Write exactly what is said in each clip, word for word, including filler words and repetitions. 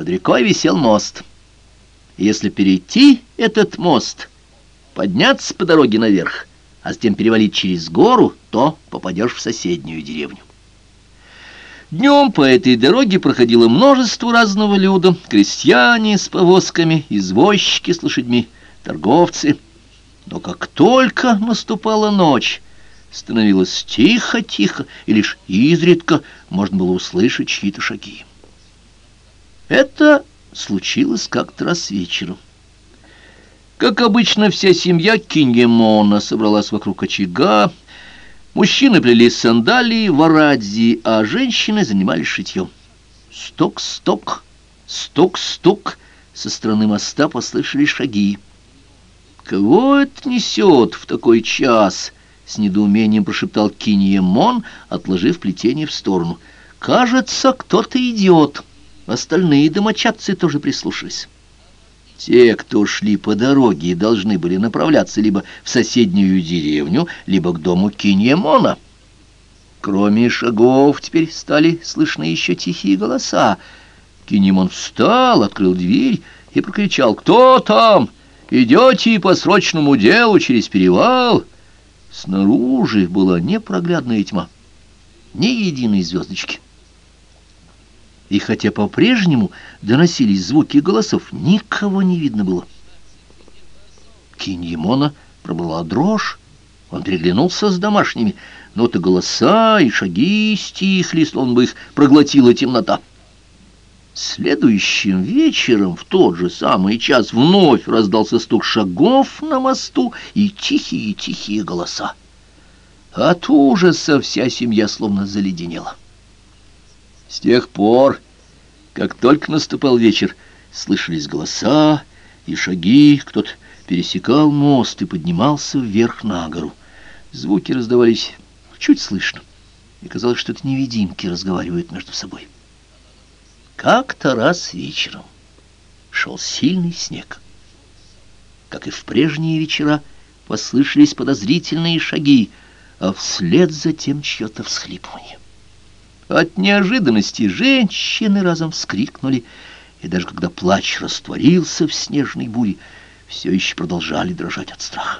Под рекой висел мост. И если перейти этот мост, подняться по дороге наверх, а затем перевалить через гору, то попадешь в соседнюю деревню. Днем по этой дороге проходило множество разного люда: крестьяне с повозками, извозчики с лошадьми, торговцы. Но как только наступала ночь, становилось тихо-тихо, и лишь изредка можно было услышать чьи-то шаги. Это случилось как-то раз вечером. Как обычно, вся семья Киньямона собралась вокруг очага. Мужчины плели сандалии в орадзи, а женщины занимались шитьем. Стук-стук, стук-стук. Со стороны моста послышались шаги. «Кого это несет в такой час?» — с недоумением прошептал Киньямон, отложив плетение в сторону. «Кажется, кто-то идет». Остальные домочадцы тоже прислушались. Те, кто шли по дороге, должны были направляться либо в соседнюю деревню, либо к дому Киньямона. Кроме шагов теперь стали слышны еще тихие голоса. Киньямон встал, открыл дверь и прокричал: «Кто там? Идете по срочному делу через перевал?» Снаружи была непроглядная тьма, ни единой звездочки. И хотя по-прежнему доносились звуки голосов, никого не видно было. Киньямона пробрала дрожь. Он переглянулся с домашними, но то голоса и шаги стихли, словно бы их проглотила темнота. Следующим вечером в тот же самый час вновь раздался стук шагов на мосту и тихие-тихие голоса. От ужаса вся семья словно заледенела. С тех пор, как только наступал вечер, слышались голоса и шаги, кто-то пересекал мост и поднимался вверх на гору. Звуки раздавались чуть слышно, и казалось, что это невидимки разговаривают между собой. Как-то раз вечером шел сильный снег. Как и в прежние вечера, послышались подозрительные шаги, а вслед за тем чье-то всхлипывание. От неожиданности женщины разом вскрикнули, и даже когда плач растворился в снежной буре, все еще продолжали дрожать от страха.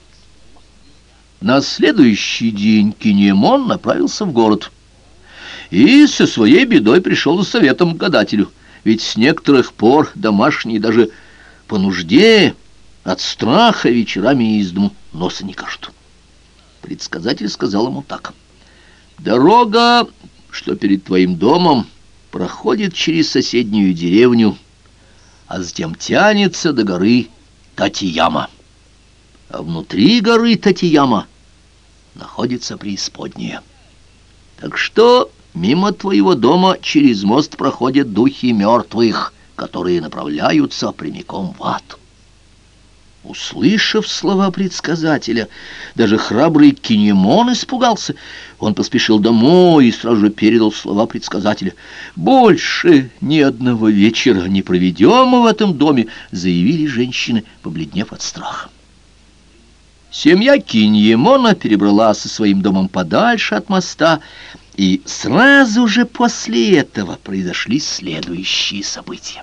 На следующий день Киньямон направился в город и со своей бедой пришел за советом к гадателю, ведь с некоторых пор домашние даже по нужде от страха вечерами из дому носа не кажут. Предсказатель сказал ему так: «Дорога, что перед твоим домом, проходит через соседнюю деревню, а затем тянется до горы Татияма. А внутри горы Татияма находится преисподняя. Так что мимо твоего дома через мост проходят духи мертвых, которые направляются прямиком в ад». Услышав слова предсказателя, даже храбрый Киньямон испугался. Он поспешил домой и сразу же передал слова предсказателя. «Больше ни одного вечера не проведем мы в этом доме», — заявили женщины, побледнев от страха. Семья Киньямона перебралась со своим домом подальше от моста, и сразу же после этого произошли следующие события.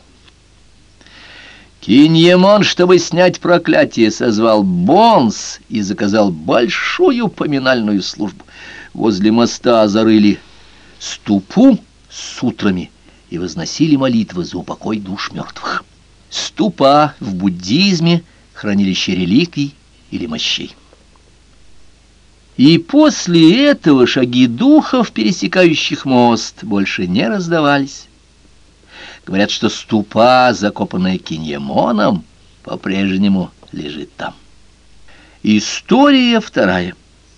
Киньямон, чтобы снять проклятие, созвал бонс и заказал большую поминальную службу. Возле моста зарыли ступу с сутрами и возносили молитвы за упокой душ мертвых. Ступа в буддизме — хранилище реликвий или мощей. И после этого шаги духов, пересекающих мост, больше не раздавались. Говорят, что ступа, закопанная Киньямоном, по-прежнему лежит там. История вторая.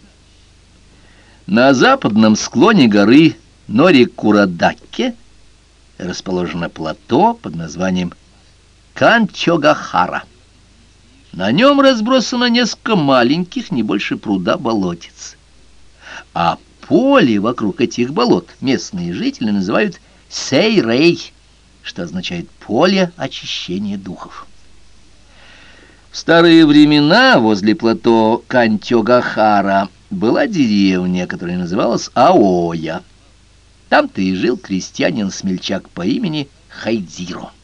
На западном склоне горы Норикурадакке расположено плато под названием Канчогахара. На нем разбросано несколько маленьких, не больше пруда, болотец. А поле вокруг этих болот местные жители называют Сейрей, что означает «поле очищения духов». В старые времена возле плато Кантёгахара была деревня, которая называлась Аоя. Там-то и жил крестьянин-смельчак по имени Хайдзиро.